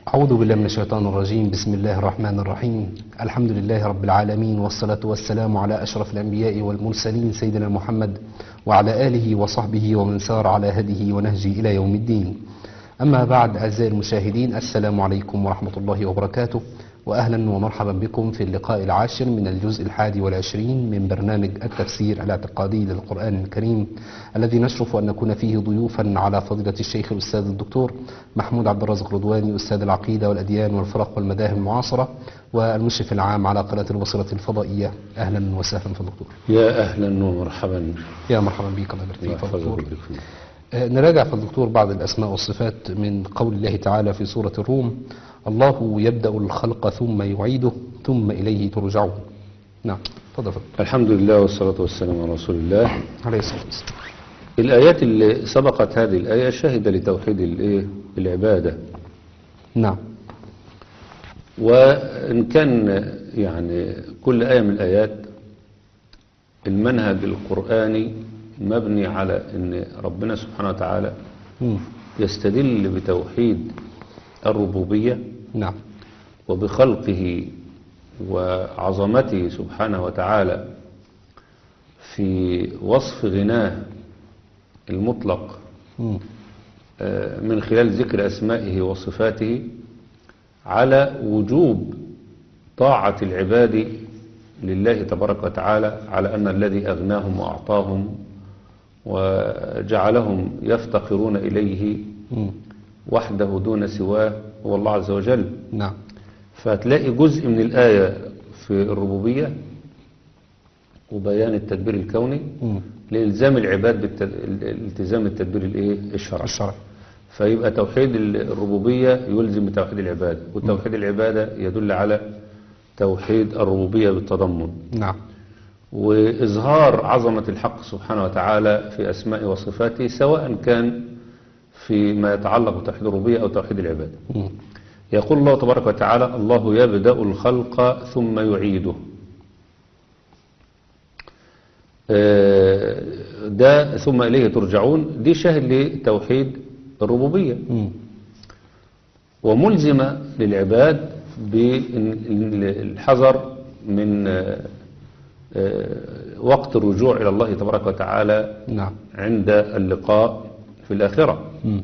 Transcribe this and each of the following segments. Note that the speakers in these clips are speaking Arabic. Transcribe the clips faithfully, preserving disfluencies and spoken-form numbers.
أعوذ بالله من الشيطان الرجيم. بسم الله الرحمن الرحيم. الحمد لله رب العالمين، والصلاة والسلام على أشرف الأنبياء والمرسلين سيدنا محمد وعلى آله وصحبه ومن سار على هديه ونهجه إلى يوم الدين. أما بعد، أعزائي المشاهدين، السلام عليكم ورحمة الله وبركاته، وأهلا ومرحبا بكم في اللقاء العاشر من الجزء الحادي والعشرين من برنامج التفسير الاعتقادي للقرآن الكريم، الذي نشرف أن نكون فيه ضيوفا على فضيلة الشيخ الأستاذ الدكتور محمود عبد الرازق رضواني، أستاذ العقيدة والأديان والفرق والمذاهب المعاصرة، والمشرف العام على قناة البصيرة الفضائية. أهلا وسهلا في الدكتور. يا أهلا ومرحبا. يا مرحبا بك، الله يبارك فيك يحفظك الدكتور. بكم. آه، نراجع في الدكتور بعض الأسماء والصفات من قول الله تعالى في سورة الروم: الله يبدأ الخلق ثم يعيده ثم إليه ترجعون. نعم، تفضل. الحمد لله والصلاة والسلام على رسول الله عليه الصلاة والسلام. الآيات اللي سبقت هذه الآية شهد لتوحيد الإيه؟ العبادة. نعم. وإن كان يعني كل آية من الآيات المنهج القرآني مبني على أن ربنا سبحانه وتعالى مم. يستدل بتوحيد الربوبية نعم. وبخلقه وعظمته سبحانه وتعالى في وصف غناه المطلق مم. آه، من خلال ذكر أسمائه وصفاته على وجوب طاعة العباد لله تبارك وتعالى، على أن الذي أغناهم وأعطاهم وجعلهم يفتقرون إليه مم. وحده دون سواه هو الله عز وجل. نعم. فتلاقي جزء من الآية في الربوبية وبيان التدبير الكوني مم. لإلزام العباد بالالتزام التدبير الإيه؟ الشرعي. الشرع. فيبقى توحيد الربوبية يلزم بتوحيد العبادة، وتوحيد العبادة يدل على توحيد الربوبية بالتضمن. نعم. وإظهار عظمة الحق سبحانه وتعالى في أسماء وصفاته، سواء كان فيما يتعلق بتوحيد الربوبية أو توحيد العبادة. مم. يقول الله تبارك وتعالى: الله يبدأ الخلق ثم يعيده. ده ثم إليه ترجعون دي شاهد لتوحيد الربوبية، مم. وملزمة للعباد بالحذر من وقت الرجوع إلى الله تبارك وتعالى نعم. عند اللقاء في الآخرة. مم.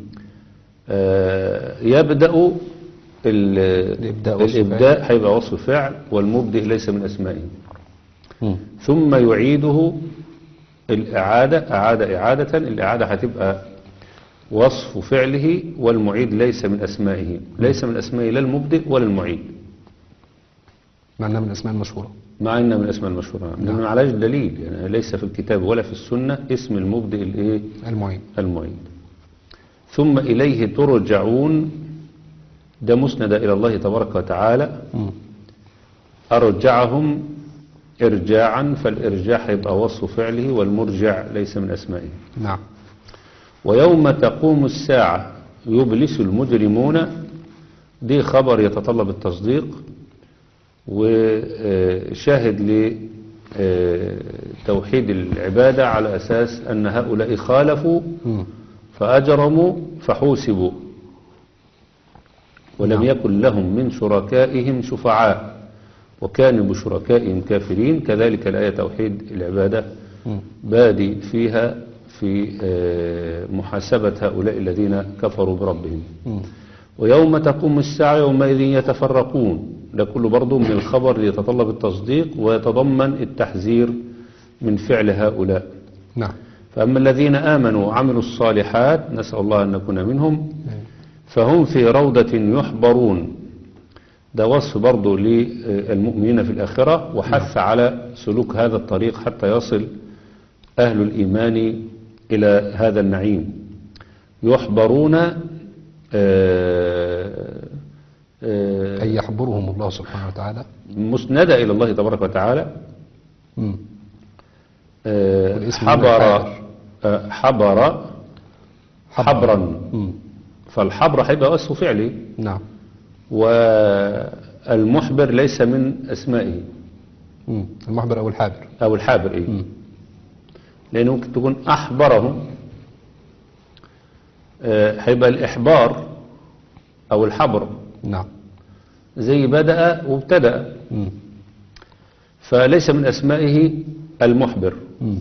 يبدأ الإبداء وصف الإبداء هيبقى وصف فعل، والمبدئ ليس من أسمائه. مم. ثم يعيده الإعادة، أعاد إعادة، الإعادة هتبقى وصف فعله، والمعيد ليس من أسمائه، ليس من أسمائه لا المبدئ ولا المعيد، مع أنها من الأسماء المشهورة. مع إنه من الأسماء المشهورة، لأنه ما عليهاش دليل، يعني ليس في الكتاب ولا في السنة اسم المبدئ الإيه؟ المعين. المعيد. ثم إليه ترجعون، ده مسند إلى الله تبارك وتعالى. مم. أرجعهم إرجاعا، فالإرجاع هيبقى وصف فعله، والمرجع ليس من أسمائه. نعم. ويوم تقوم الساعة يبلس المجرمون، دي خبر يتطلب التصديق، وشاهد لتوحيد العبادة على أساس أن هؤلاء خالفوا مم. فأجرموا فحوسبوا، ولم نعم. يكن لهم من شركائهم شفعاء وكانوا بشركائهم كافرين. كذلك الآية توحيد العبادة مم. بادي فيها في محاسبة هؤلاء الذين كفروا بربهم. مم. ويوم تقوم الساعة يومئذ يتفرقون، ده كله برضو من الخبر اللي يتطلب التصديق ويتضمن التحذير من فعل هؤلاء. نعم. فأما الذين آمنوا وعملوا الصالحات، نسأل الله أن نكون منهم، فهم في روضة يحبرون، ده وصف برضو للمؤمنين في الآخرة، وحث على سلوك هذا الطريق حتى يصل أهل الإيمان إلى هذا النعيم. يحبرون آه آه أي يحبرهم الله سبحانه وتعالى، مسندة إلى الله تبارك وتعالى. مم. آه والاسم حبر الحائر. آه حبر حبرا، مم. فالحبر هيبقى وصف فعلي، نعم. والمحبر ليس من أسمائه. مم. المحبر أو الحابر. أو الحابر إيه؟ مم. لأنه ممكن تكون أحبرهم، هيبقى الإحبار أو الحبر نعم. زي بدأ وابتدأ، مم. فليس من أسمائه المحبر. مم.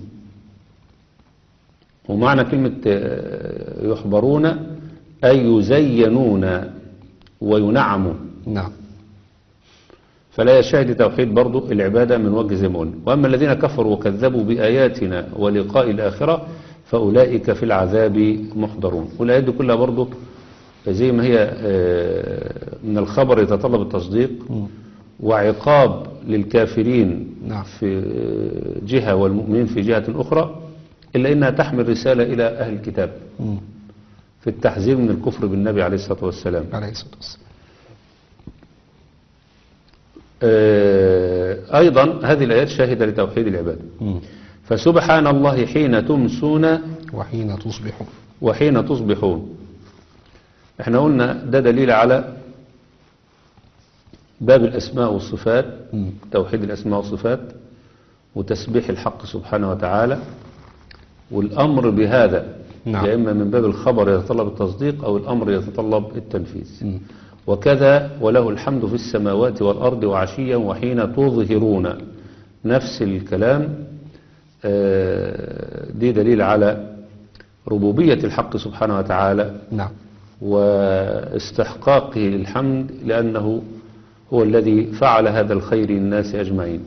ومعنى كلمة آه، يحبرون أي يزينون وينعموا. نعم. فلا يشاهد توحيد برضو العبادة من وجه زي ما قلنا. وأما الذين كفروا وكذبوا بآياتنا ولقاء الآخرة فأولئك في العذاب محضرون. والآيات دي كلها برضو زي ما هي آه، من الخبر يتطلب التصديق، مم. وعقاب للكافرين نعم. في جهة والمؤمنين في جهة أخرى، إلا إنها تحمل رسالة إلى أهل الكتاب مم. في التحذير من الكفر بالنبي عليه الصلاة والسلام. عليه الصلاة والسلام. آه، أيضا هذه الآيات شاهدة لتوحيد العبادة. مم. فسبحان الله حين تمسون وحين تصبحون. وحين تصبحون. احنا قلنا ده دليل على باب الأسماء والصفات، مم. توحيد الأسماء والصفات وتسبيح الحق سبحانه وتعالى، والأمر بهذا نعم. يا إما من باب الخبر يتطلب التصديق أو الأمر يتطلب التنفيذ. مم. وكذا وله الحمد في السماوات والأرض وعشيا وحين تظهرون، نفس الكلام. آه، دي دليل على ربوبية الحق سبحانه وتعالى نعم. واستحقاقه للحمد، لأنه هو الذي فعل هذا الخير للناس أجمعين.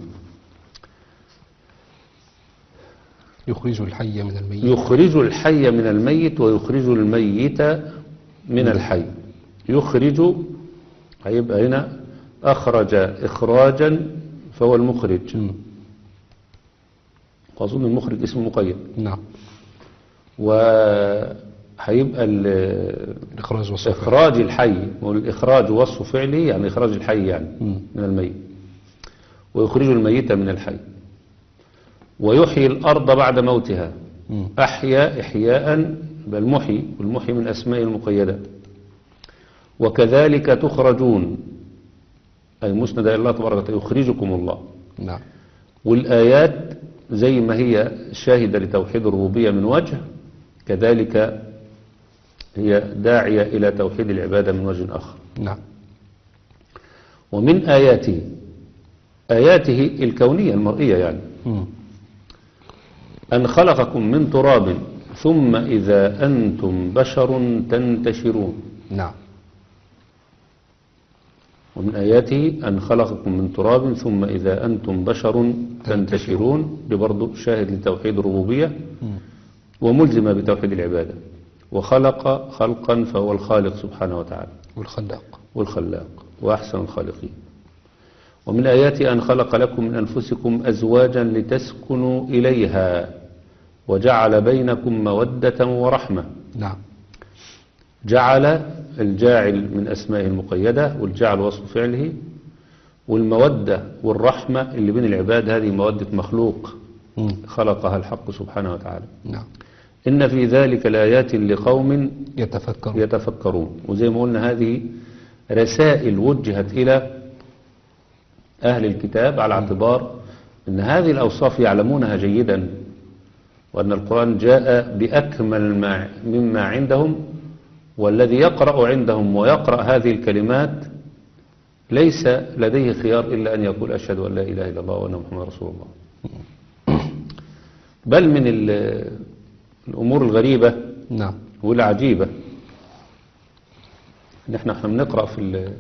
يخرج الحي من الميت. يخرج الحي من الميت ويخرج الميت من الحي. يخرج هيبقى هنا أخرج إخراجا فهو المخرج، مم. وأظن المخرج اسم مقيد. نعم. وهيبقى ال- الإخراج والصفة. إخراج الحي، والإخراج وصف فعله يعني إخراج الحي يعني مم. من الميت، ويخرج الميت من الحي. ويحيي الأرض بعد موتها. مم. أحيا إحياء بالمحيي، والمحيي من أسماء المقيدات. وكذلك تخرجون، أي مسند إلى الله تبارك وتعالى، يخرجكم الله. نعم. والآيات زي ما هي شاهدة لتوحيد الربوبية من وجه، كذلك هي داعية إلى توحيد العبادة من وجه آخر. نعم. ومن آياته، آياته الكونية المرئية يعني، مم. أن خلقكم من تراب ثم إذا أنتم بشر تنتشرون. نعم. ومن آياته أن خلقكم من تراب ثم إذا أنتم بشر تنتشرون. دي برضو شاهد لتوحيد الربوبية مم. وملزمة بتوحيد العبادة. وخلق خلقا فهو الخالق سبحانه وتعالى والخلاق. والخلاق وأحسن الخالقين. ومن آياته أن خلق لكم من أنفسكم أزواجا لتسكنوا إليها وجعل بينكم مودة ورحمة. نعم. جعل الجاعل من أسمائه المقيدة، والجعل وصف فعله، والمودة والرحمة اللي بين العباد هذه مودة مخلوق مم. خلقها الحق سبحانه وتعالى. نعم. إن في ذلك لآيات لقوم يتفكر. يتفكرون. وزي ما قلنا هذه رسائل وجهت إلى أهل الكتاب على اعتبار أن هذه الأوصاف يعلمونها جيدا، وأن القرآن جاء بأكمل ما مما عندهم، والذي يقرأ عندهم ويقرأ هذه الكلمات ليس لديه خيار إلا أن يقول أشهد أن لا إله إلا الله وأن محمد رسول الله. بل من ال- الأمور الغريبة نعم. والعجيبة ان احنا احنا بنقرأ في ال-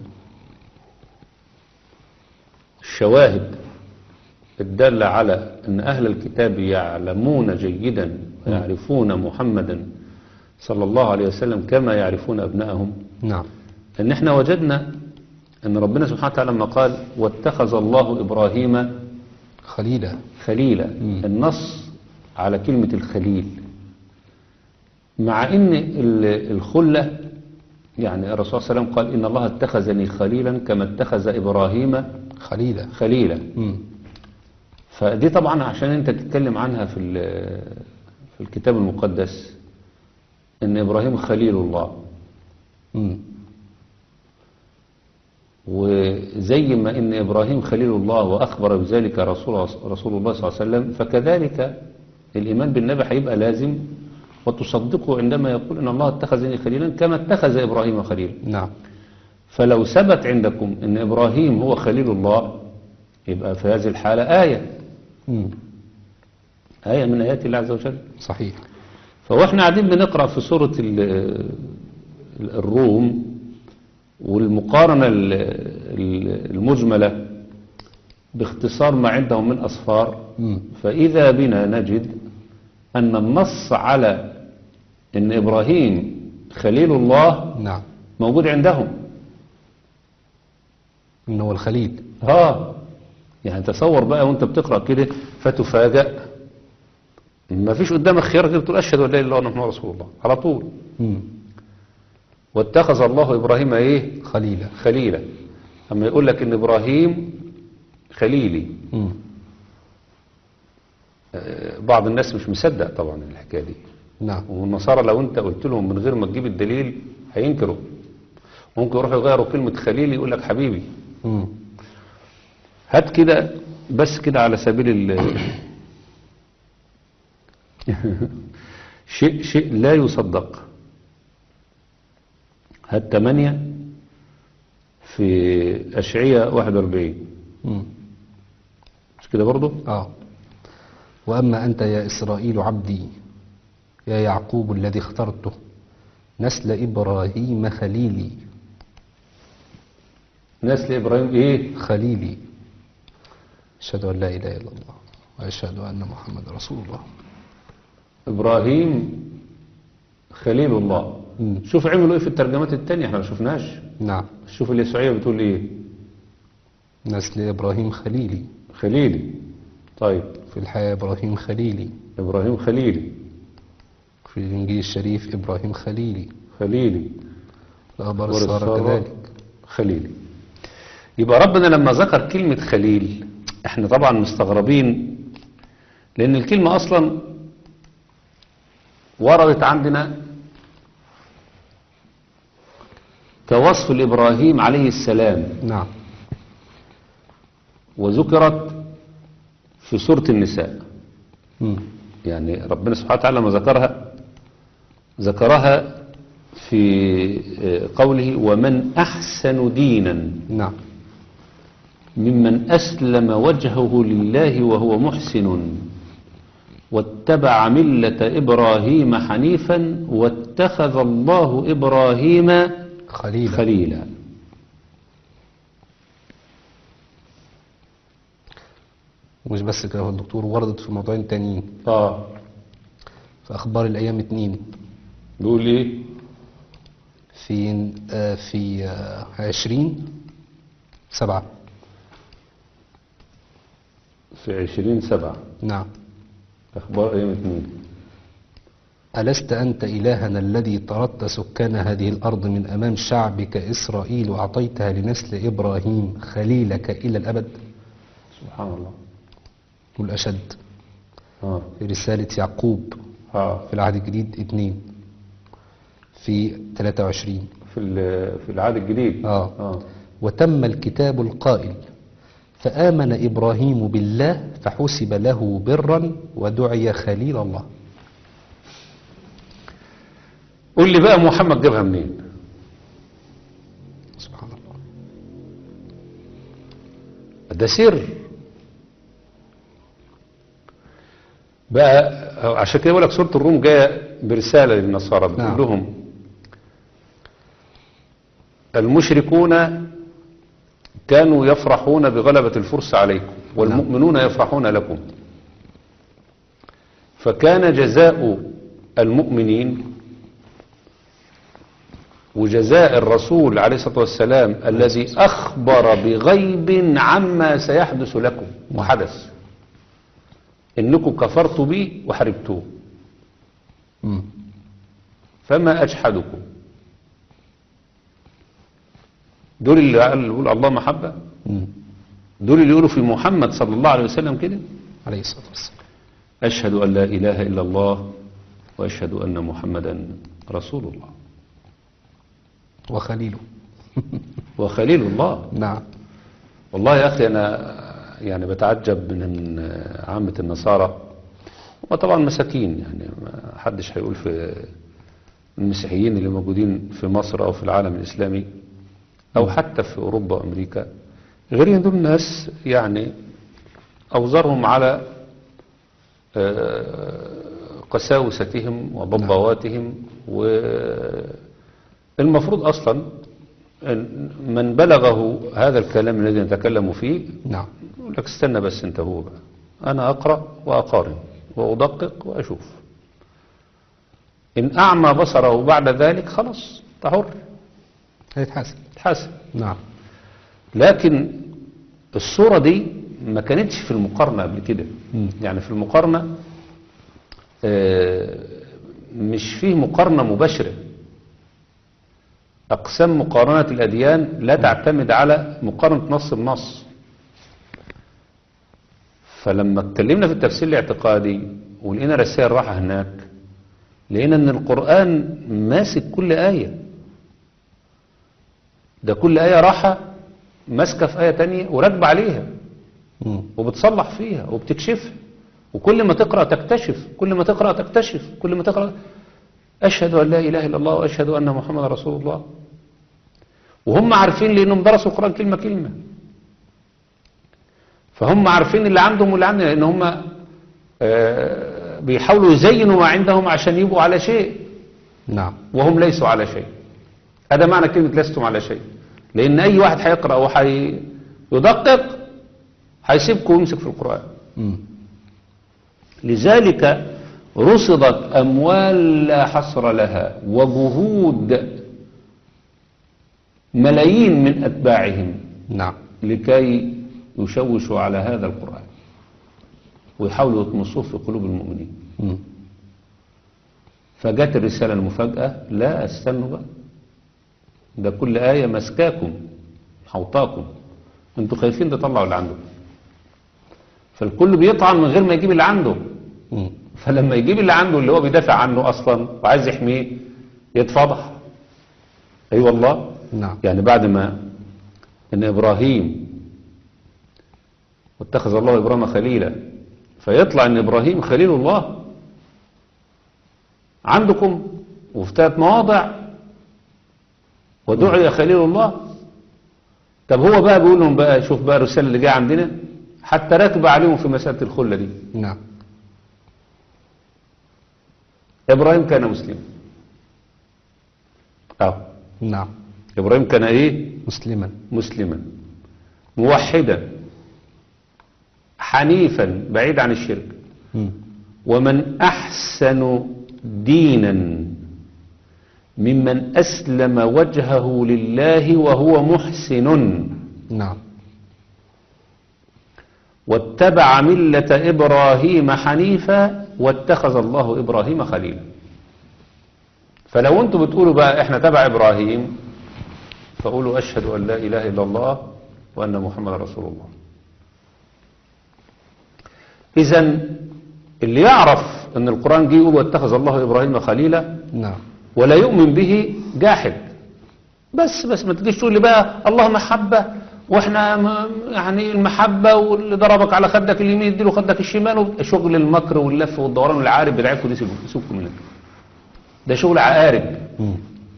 الشواهد الدالة على ان اهل الكتاب يعلمون جيدا ويعرفون محمدا صلى الله عليه وسلم كما يعرفون ابنائهم. نعم. ان احنا وجدنا ان ربنا سبحانه وتعالى لما قال واتخذ الله ابراهيم خليلا. خليلا، مم. النص على كلمة الخليل، مع ان ال- الخلة يعني الرسول صلى الله عليه وسلم قال إن الله اتخذني خليلا كما اتخذ إبراهيم خليلا. خليلا. مم. فدي طبعا عشان انت تتكلم عنها في ال- في الكتاب المقدس ان إبراهيم خليل الله، مم. وزي ما ان إبراهيم خليل الله وأخبر بذلك رسول رسول الله صلى الله عليه وسلم، فكذلك الإيمان بالنبي هيبقى لازم وتصدقه عندما يقول إن الله اتخذني خليلا كما اتخذ إبراهيم خليلا. نعم. فلو ثبت عندكم ان ابراهيم هو خليل الله يبقى في هذه الحالة آية مم. آية من آيات الله عز وجل. صحيح. فواحنا قاعدين بنقرأ في سورة ال- الروم والمقارنة ال- ال- المجملة باختصار ما عندهم من أصفار، مم. فإذا بنا نجد أن النص على أن إبراهيم خليل الله نعم. موجود عندهم. إنه هو الخليل. ها يعني تصور بقى وانت بتقرأ كده فتفاجأ ما فيش قدامك خيار غير تقول أشهد أن لا إله إلا الله محمد رسول الله على طول. مم. واتخذ الله إبراهيم إيه خليلا. خليلا. أما يقول لك إن إبراهيم خليلي، مم. آه، بعض الناس مش مصدق طبعا الحكاية دي، نعم. والنصارى لو انت قلت لهم من غير ما تجيب الدليل هينكروا. ممكن يروحوا يغيروا كلمة خليل يقول لك حبيبي. مم. هات كده بس كده على سبيل ال شيء شيء لا يصدق. هات ثمانية في أشعية واحد وأربعين مم. مش كده برضو؟ آه. وأما أنت يا إسرائيل عبدي يا يعقوب الذي اخترته نسل إبراهيم خليلي. نسل إبراهيم إيه؟ خليلي. أشهد أن لا إله إلا الله وأشهد أن محمد رسول الله. إبراهيم خليل الله. مم. شوف عملوا إيه في الترجمات التانية احنا ما شفناش. نعم. شوف اليسوعية بتقول إيه؟ نسل إبراهيم خليلي. خليلي. طيب في الحياة إبراهيم خليلي. إبراهيم خليلي. في الإنجيل الشريف إبراهيم خليلي. خليلي. الأخبار السارة كذلك. خليلي. يبقى ربنا لما ذكر كلمة خليل احنا طبعا مستغربين لأن الكلمة أصلا وردت عندنا كوصف لإبراهيم عليه السلام، نعم. وذكرت في سورة النساء. مم. يعني ربنا سبحانه وتعالى لما ذكرها ذكرها في قوله ومن أحسن دينا نعم. ممن أسلم وجهه لله وهو محسن واتبع ملة إبراهيم حنيفا واتخذ الله إبراهيم خليلا. خليلا. ومش بس كده هو الدكتور وردت في موضوعين تانيين. آه في أخبار الأيام اتنين بيقول إيه؟ في آه في آه عشرين سبعة. في عشرين سبعة. نعم. أخبار أيام اثنين. ألست أنت إلهنا الذي طردت سكان هذه الأرض من أمام شعبك إسرائيل وأعطيتها لنسل إبراهيم خليلك إلى الأبد. سبحان الله. والأشد آه. في رسالة يعقوب آه. في العهد الجديد اتنين في ثلاثة وعشرين في في العهد الجديد. آه. آه. وتم الكتاب القائل فآمن إبراهيم بالله فحسب له برا ودعي خليل الله. قول لي بقى محمد جابها منين؟ سبحان الله. ده سر بقى. عشان كده بقول لك سورة الروم جاية برسالة للنصارى بتقول نعم. لهم المشركون كانوا يفرحون بغلبة الفرس عليكم والمؤمنون يفرحون لكم، فكان جزاء المؤمنين وجزاء الرسول عليه الصلاة والسلام الذي أخبر بغيب عما سيحدث لكم وحدث إنكم كفرتوا بي وحربتوه مم. فما أجحدكم. دول اللي يقولوا الله محبة، مم. دول اللي يقولوا في محمد صلى الله عليه وسلم كده عليه الصلاة والسلام. أشهد أن لا إله إلا الله وأشهد أن محمدا رسول الله وخليله. وخليل الله. نعم. والله يا أخي أنا يعني بتعجب من عامة النصارى وطبعا مساكين، يعني ما حدش هيقول في المسيحيين اللي موجودين في مصر أو في العالم الإسلامي أو حتى في أوروبا وأمريكا، غير دول الناس يعني أوزرهم على قساوستهم وضبواتهم، والمفروض أصلا من بلغه هذا الكلام الذي نتكلم فيه نعم يقول لك استنى بس انت هو بقى، أنا أقرأ وأقارن وأدقق وأشوف، إن أعمى بصره بعد ذلك خلاص تحر هيتحاسب. تحاسب. نعم. لكن الصورة دي ما كانتش في المقارنة قبل كده. مم. يعني في المقارنة آه، مش فيه مقارنة مباشرة. أقسام مقارنة الأديان لا تعتمد على مقارنة نص بنص. فلما اتكلمنا في التفسير الاعتقادي ولقينا رسائل راحة هناك، لقينا ان القرآن ماسك كل آية، ده كل آية راحة ماسكة في آية تانية وراكبة عليها مم. وبتصلح فيها وبتكشفها، وكل ما تقرأ تكتشف، كل ما تقرأ تكتشف، كل ما تقرأ أشهد أن لا إله إلا الله وأشهد أن محمد رسول الله. وهم عارفين لأنهم درسوا القرآن كلمة كلمة، فهم عارفين اللي عندهم واللي عندنا، لأن هم آه بيحاولوا يزينوا ما عندهم عشان يبقوا على شيء. نعم. وهم ليسوا على شيء. هذا معنى كلمة لستم على شيء، لأن أي واحد هيقرأ وهيدقق هيسيبكم ويمسك في القرآن. مم. لذلك رصدت أموال لا حصر لها وجهود ملايين من أتباعهم نعم. لكي يشوشوا على هذا القرآن ويحاولوا يطمسوه في قلوب المؤمنين. مم. فجت الرسالة المفاجأة، لا استنوا بقى، ده كل آية مسكاكم حوطاكم، انتوا خايفين ده طلعوا اللي عندكم. فالكل بيطعن من غير ما يجيب اللي عنده. مم. فلما يجيب اللي عنده اللي هو بيدافع عنه أصلا وعايز يحميه يتفضح. أي أيوة والله. نعم. يعني بعد ما ان إبراهيم واتخذ الله إبراهيم خليلا، فيطلع ان إبراهيم خليل الله عندكم وفي ثلاث مواضع ودعي خليل الله. طب هو بقى بيقول لهم بقى شوف بقى الرسالة اللي جايه عندنا، حتى راكب عليهم في مسألة الخلة دي. نعم. إبراهيم كان مسلما. اه نعم. إبراهيم كان ايه؟ مسلما. مسلما موحدا حنيفا بعيد عن الشرك. مم. ومن أحسن دينا ممن أسلم وجهه لله وهو محسن نعم. واتبع ملة إبراهيم حنيفا واتخذ الله إبراهيم خليلا. فلو أنتم بتقولوا بقى إحنا تبع إبراهيم، فقولوا أشهد أن لا إله إلا الله وأن محمد رسول الله. إذن اللي يعرف أن القرآن جه يقول واتخذ الله إبراهيم خليلا نعم. ولا يؤمن به جاحد. بس بس ما تجيش تقول لي بقى الله محبة واحنا يعني المحبة واللي ضربك على خدك اليمين يديله خدك الشمال، شغل المكر واللف والدوران والعارب بتاعكم دي سيبكم منه، ده شغل عقارب. مم.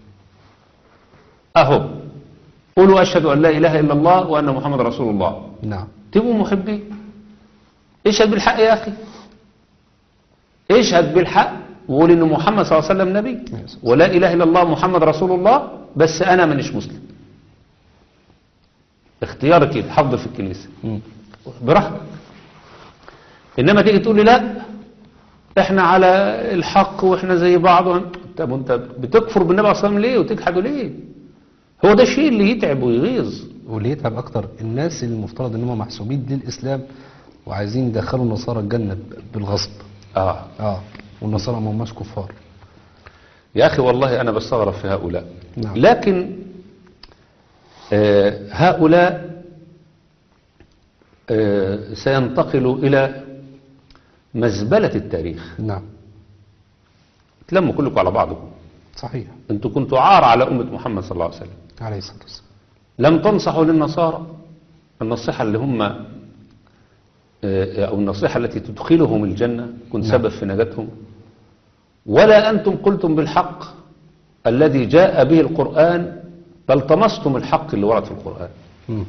اهو قولوا اشهد ان لا اله الا الله وان محمد رسول الله، نعم. تبقوا محبين. اشهد بالحق يا اخي، اشهد بالحق وقول ان محمد صلى الله عليه وسلم نبي ولا اله الا الله محمد رسول الله، بس انا مانيش مسلم. اختيارك كده حفظ في الكنيسة مم. براحتك. انما تيجي تقول لي لا احنا على الحق واحنا زي بعض، طب انت بتكفر بالنبي صلى الله عليه وسلم ليه وتجحده ليه؟ هو ده الشيء اللي يتعب ويغيظ. واللي يتعب اكتر الناس اللي المفترض ان هم محسوبين للاسلام وعايزين يدخلوا النصارى الجنه بالغصب. اه اه والنصارى ما هماش كفار. يا اخي والله انا بستغرب في هؤلاء. نعم. لكن آه هؤلاء آه سينتقلوا الى مزبلة التاريخ. نعم. تلموا كلكم على بعضكم. صحيح. انتوا كنتوا عار على أمة محمد صلى الله عليه وسلم. عليه الصلاة والسلام. لم تنصحوا للنصارى النصيحة اللي هم أو النصيحة التي تدخلهم الجنة، كن سبب في نجاتهم، ولا أنتم قلتم بالحق الذي جاء به القرآن بل طمستم الحق اللي ورد في القرآن. مم.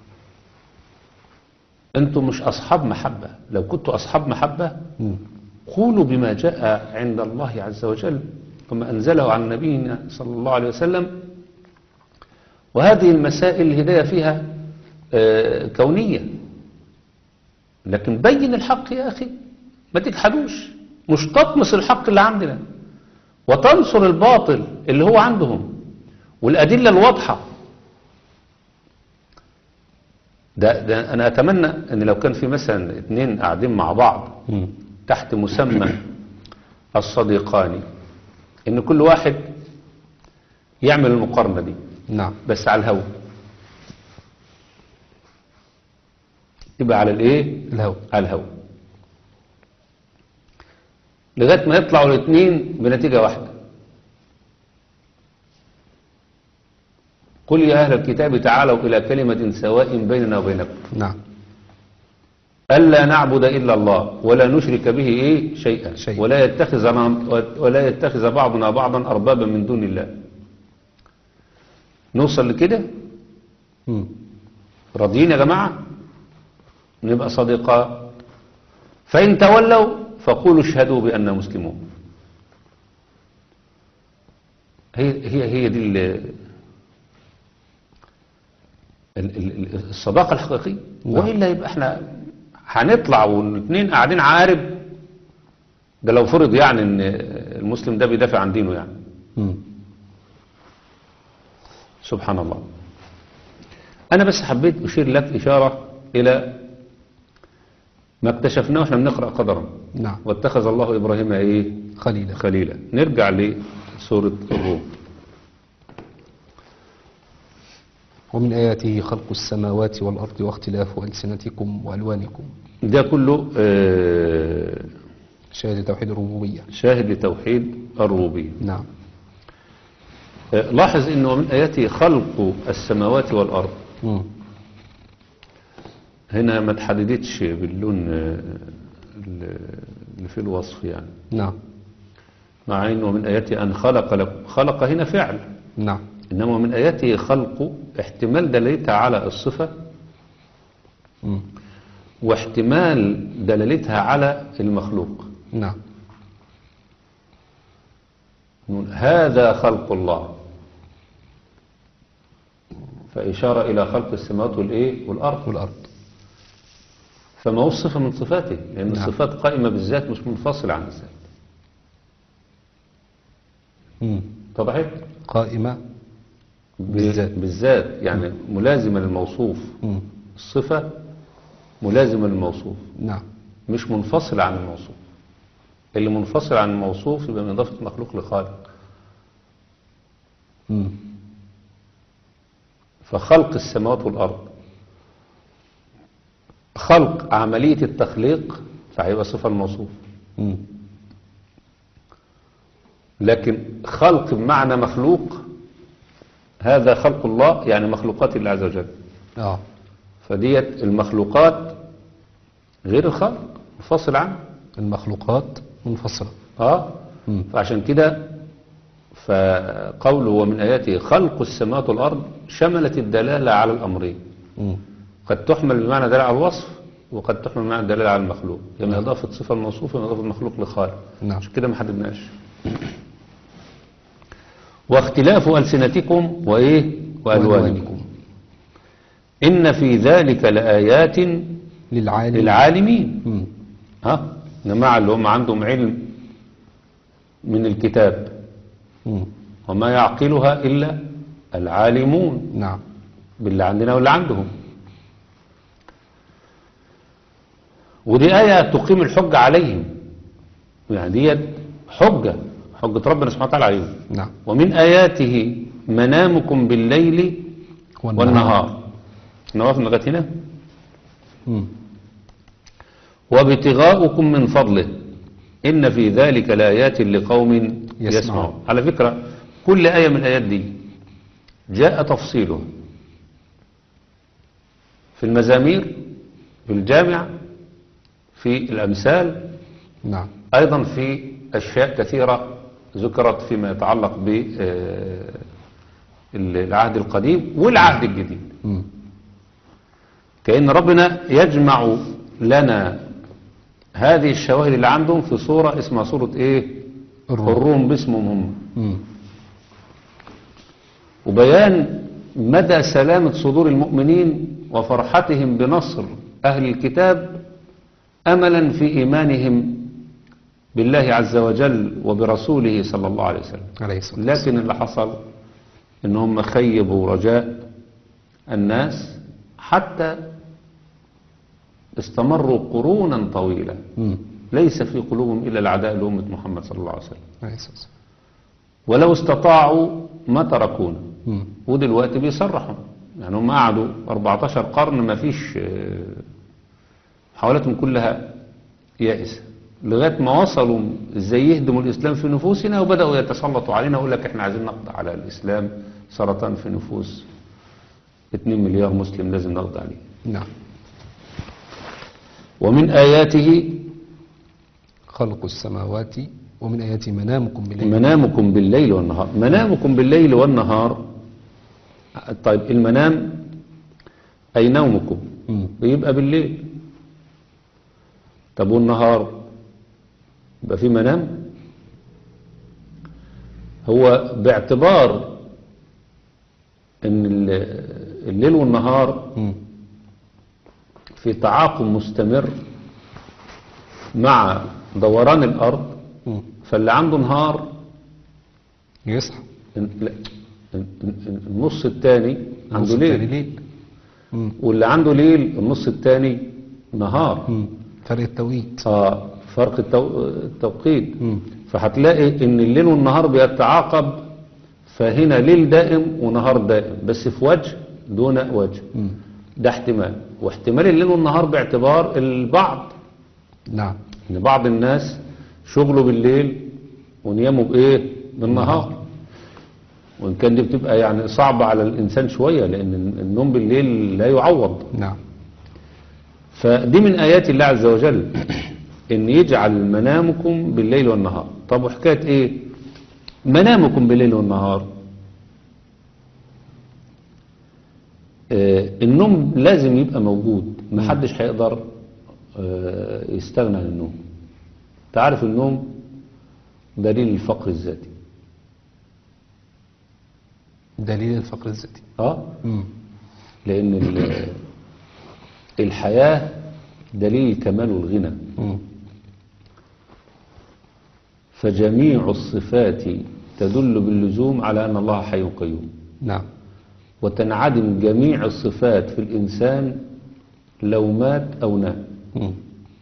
أنتم مش أصحاب محبة. لو كنتوا أصحاب محبة مم. قولوا بما جاء عند الله عز وجل وما أنزله عن نبينا صلى الله عليه وسلم. وهذه المسائل الهداية فيها آه، كونية، لكن بين الحق يا أخي، ما تجحدوش، مش تطمس الحق اللي عندنا وتنصر الباطل اللي هو عندهم والأدلة الواضحة. ده, ده أنا أتمنى أن لو كان في مثلا اتنين قاعدين مع بعض مم. تحت مسمى الصديقان، ان كل واحد يعمل المقارنة دي نعم. بس على الهوى، يبقى على الايه؟ الهوى. على الهوى، لغاية ما يطلعوا الاثنين بنتيجة واحدة. قل يا أهل الكتاب تعالوا إلى كلمة سواء بيننا وبينكم نعم. ألا نعبد إلا الله ولا نشرك به إيه شيئا شيء. ولا يتخذ ولا يتخذ بعضنا بعضا أربابا من دون الله. نوصل لكده؟ مم. راضيين يا جماعة؟ نبقى صديقاء. فإن تولوا فقولوا اشهدوا بأننا مسلمون. هي هي هي دي ال ال- ال- الصداقة الحقيقية. نعم. وإلا يبقى احنا هنطلع والاثنين قاعدين عارب. ده لو فرض يعني ان المسلم ده بيدافع عن دينه يعني. مم. سبحان الله. انا بس حبيت اشير لك اشارة الى ما اكتشفناه واحنا بنقرأ قدرا. نعم. واتخذ الله ابراهيم ايه خليلا. خليلا. نرجع لسورة الروم. ومن آياته خلق السماوات والأرض واختلاف ألسنتكم وألوانكم. ده كله آه، شاهد توحيد الربوبية. شاهد لتوحيد الربوبية. نعم. آه، لاحظ انه من اياته خلق السماوات والارض. مم. هنا ما تحددتش باللون آه، اللي في الوصف يعني، نعم. مع انه من اياته ان خلق لكم. خلق هنا فعل، نعم. انما من اياته خلق احتمال دلالتها على الصفة مم. واحتمال دلالتها على المخلوق. نعم. هذا خلق الله، فإشارة إلى خلق السماوات والإيه والأرض. والأرض. فما هو صفة من صفاته، لأن نعم. الصفات قائمة بالذات مش منفصلة عن الذات. مم. طبعا قائمة بالذات. بالذات يعني ملازمة للموصوف. مم. الصفة ملازمة للموصوف، نعم. مش منفصلة عن الموصوف. اللي منفصل عن الموصوف يبقى من إضافة مخلوق لخالق. مم. فخلق السماوات والأرض خلق عملية التخليق، فهيبقى صفة الموصوف. مم. لكن خلق بمعنى مخلوق، هذا خلق الله يعني مخلوقات الله عز وجل. آه. فديت المخلوقات غير الخلق، منفصل عنه. المخلوقات منفصلة. اه مم. فعشان كده فقوله ومن آياته خلق السماوات والأرض شملت الدلالة على الأمرين. مم. قد تحمل بمعنى دلالة على الوصف وقد تحمل بمعنى دلالة على المخلوق، يعني نعم. إضافة صفة الموصوف وإضافة المخلوق لخالق. نعم. عشان كده ما حددناش. واختلاف ألسنتكم وإيه وألوانكم إن في ذلك لآيات للعالم. للعالمين. مم. ها جماعة اللي هم عندهم علم من الكتاب، مم. وما يعقلها إلا العالمون نعم. باللي عندنا واللي عندهم. ودي آية تقيم الحجة عليهم، يعني دي حجة حجة ربنا سبحانه وتعالى عليهم. نعم. ومن آياته منامكم بالليل والنهار. والنهار. نواف لغاية هنا. مم. وابتغاؤكم من فضله إن في ذلك لآيات لقوم يسمعون. يسمعون. على فكرة كل آية من الآيات دي جاء تفصيله في المزامير، في الجامع، في الأمثال، نعم. أيضا في أشياء كثيرة ذكرت فيما يتعلق العهد القديم والعهد الجديد. مم. كأن ربنا يجمع لنا هذه الشواهد اللي عندهم في صورة اسمها صورة ايه؟ الروم. الروم باسمهم هم. مم. وبيان مدى سلامة صدور المؤمنين وفرحتهم بنصر أهل الكتاب أملا في إيمانهم بالله عز وجل وبرسوله صلى الله عليه وسلم. عليه الصلاة والسلام. لكن اللي حصل إنهم خيبوا رجاء الناس حتى استمروا قرونا طويلة مم. ليس في قلوبهم إلا العداء لأمة محمد صلى الله عليه وسلم، عليه الصلاة والسلام. ولو استطاعوا ما تركونا. مم. ودلوقتي بيصرحوا يعني هم قعدوا أربعتاشر قرن ما فيش آه، محاولاتهم كلها يائسة لغاية ما وصلوا ازاي يهدموا الإسلام في نفوسنا، وبدأوا يتسلطوا علينا ويقول لك احنا عايزين نقضي على الإسلام، سرطان في نفوس اتنين مليار مسلم لازم نقضي عليه. نعم. ومن آياته خلق السماوات ومن آياته منامكم بالليل. منامكم بالليل والنهار. منامكم بالليل والنهار. طيب المنام أي نومكم مم. بيبقى بالليل. طب والنهار يبقى في منام؟ هو باعتبار ان ال- الليل والنهار مم. في تعاقب مستمر مع دوران الارض، مم. فاللي عنده نهار يصحى. لا، النص الثاني عنده النص التاني ليل، ليل. مم. واللي عنده ليل النص الثاني نهار. مم. فرق التوقيت. اه فرق التو... التوقيت. مم. فهتلاقي ان الليل والنهار بيتعاقب، فهنا ليل دائم ونهار دائم بس في وجه دون وجه. مم. ده احتمال. واحتمال الليل والنهار باعتبار البعض، نعم. ان بعض الناس شغله بالليل ونيامه بايه؟ بالنهار. وان كان دي بتبقى يعني صعبة على الانسان شوية لان النوم بالليل لا يعوض. نعم. فدي من آيات الله عز وجل إن يجعل منامكم بالليل والنهار. طب وحكاية إيه منامكم بالليل والنهار؟ آه النوم لازم يبقى موجود، محدش هيقدر آه يستغنى عن النوم. تعرف النوم دليل الفقر الذاتي. دليل الفقر الذاتي. آه مم. لأن ال- الحياة دليل الكمال والغنى. مم. فجميع الصفات تدل باللزوم على أن الله حي قيوم. نعم. وتنعدم جميع الصفات في الإنسان لو مات أو نام. مم.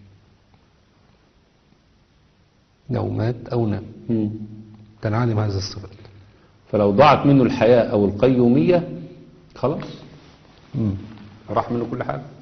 لو مات أو نام تنعدم هذه الصفات. فلو ضاعت منه الحياة أو القيومية خلاص مم. راح منه كل حاجة.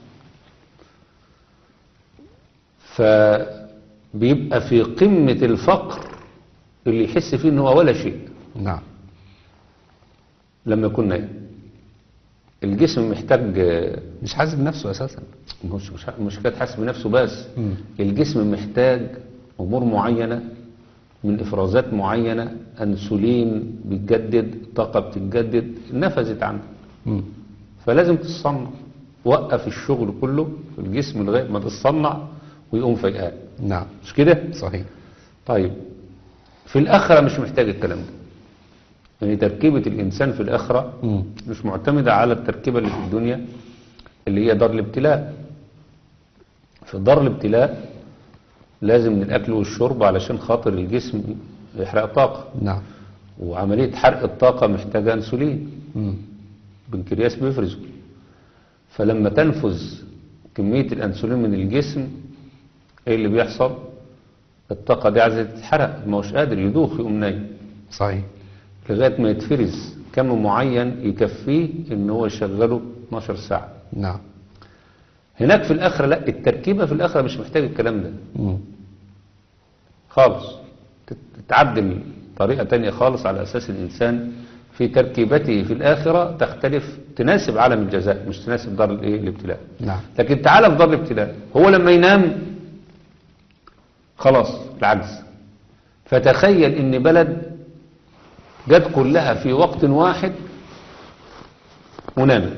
فبيبقى في قمة الفقر اللي يحس فيه إنه هو ولا شيء نعم. لما يكون نايم. الجسم محتاج، مش حاسس بنفسه أساسا. مش مش مش كده حاسس بنفسه بس، مم. الجسم محتاج أمور معينة من إفرازات معينة، أنسولين بيتجدد، طاقة بتتجدد، نفذت عنه. مم. فلازم تتصنع. وقف الشغل كله في الجسم لغاية ما تتصنع ويقوم فيقان. نعم. مش كده؟ صحيح. طيب في الآخرة مش محتاج الكلام ده. يعني تركيبة الإنسان في الآخرة مم. مش معتمدة على التركيبة اللي في الدنيا اللي هي دار الابتلاء. في دار الابتلاء لازم من الأكل والشرب علشان خاطر الجسم يحرق طاقة. نعم. وعملية حرق الطاقة محتاجة أنسولين، مم. بنكرياس بيفرزه. فلما تنفذ كمية الأنسولين من الجسم ايه اللي بيحصل؟ الطاقة دي عايزة تتحرق، ما هوش قادر يدوخ يقوم نايم صحيح. لغاية ما يتفرز كم معين يكفيه ان هو يشغله اتناشر ساعة. نعم. هناك في الآخرة لا، التركيبة في الآخرة مش محتاج الكلام ده مم. خالص. تتعدل طريقة تانية خالص على أساس الإنسان في تركيبته في الآخرة تختلف، تناسب عالم الجزاء مش تناسب دار الايه الابتلاء. نعم. لكن تعالى في دار الابتلاء، هو لما ينام خلاص العجز. فتخيل ان بلد جت كلها في وقت واحد ونامت،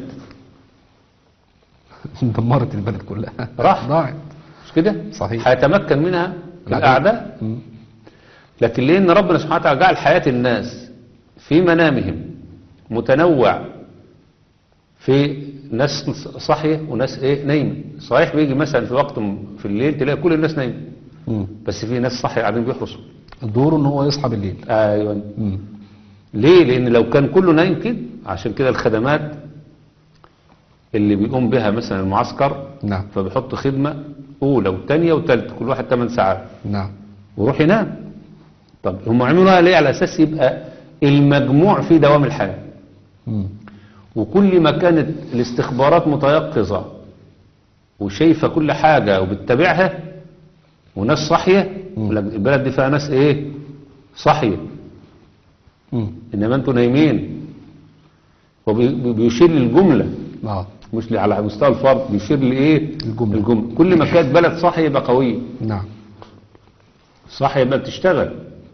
دمرت البلد كلها، راح ضاعت. مش كده؟ صحيح. هيتمكن منها الأعداء. مم. لكن لأن ربنا سبحانه وتعالى جعل حياة الناس في منامهم متنوع، في ناس صاحية وناس ايه نايمة. صحيح بيجي مثلا في وقت في الليل تلاقي كل الناس نايمة، مم. بس في ناس صاحية قاعدين بيحرسوا. دوره ان هو يصحى بالليل. ايوه. مم. ليه؟ لأن لو كان كله نايم كده، عشان كده الخدمات اللي بيقوم بها مثلا المعسكر، نعم. فبيحط خدمة أولى وثانية وثالثة كل واحد ثمان ساعات نعم. ويروح ينام. طب هم عملوها ليه؟ على أساس يبقى المجموع في دوام الحياة. مم. وكل ما كانت الاستخبارات متيقظة وشايفة كل حاجة وبتتابعها وناس صاحية، مم. البلد دي فيها ناس ايه صاحية، مم. انما انتوا نايمين. وبيشير للجملة اه مش على مستوى الفرد، بيشير لايه الجملة. الجملة. كل ما كانت بلد صاحية يبقى قوية، نعم. صاحية يبقى بتشتغل،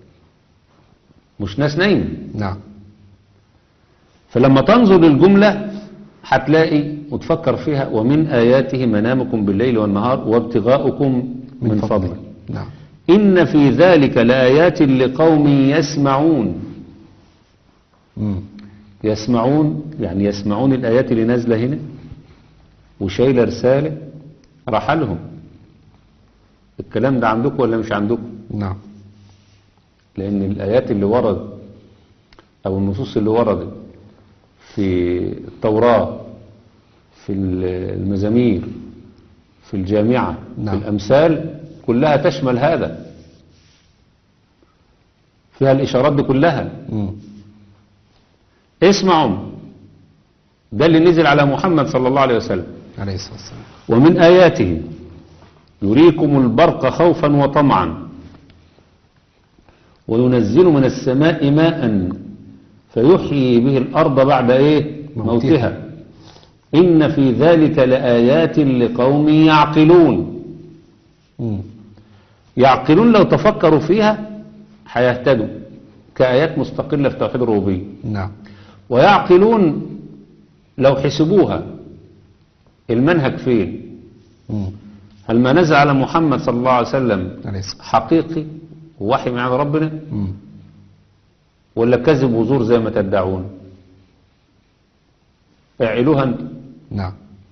مش ناس نايمة. نعم. فلما تنظر للجملة هتلاقي وتفكر فيها: ومن آياته منامكم بالليل والنهار وابتغاؤكم من, من فضله. نعم. إن في ذلك لآيات لقوم يسمعون. مم. يسمعون يعني يسمعون الآيات اللي نازلة هنا وشايلة رسالة رحلهم. الكلام ده عندكم ولا مش عندكم؟ نعم. لأن الآيات اللي ورد أو النصوص اللي وردت في التوراة، في المزامير، في الجامعة، نعم. في الأمثال، كلها تشمل هذا، فيها الإشارات دي كلها. مم. اسمعوا، ده اللي نزل على محمد صلى الله عليه وسلم. عليه الصلاة والسلام. ومن آياته يريكم البرق خوفا وطمعا وينزل من السماء ماء فيحيي به الأرض بعد إيه موتها, موتها. إن في ذلك لآيات لقوم يعقلون. مم. يعقلون لو تفكروا فيها هيهتدوا كآيات مستقلة في توحيد الربوبية. نعم. ويعقلون لو حسبوها المنهج فين؟ مم. هل ما نزل على محمد صلى الله عليه وسلم عليه الصلاة. حقيقي ووحي من عند ربنا، مم. ولا كذب وزور زي ما تدعون؟ اعلوها انتم. نعم.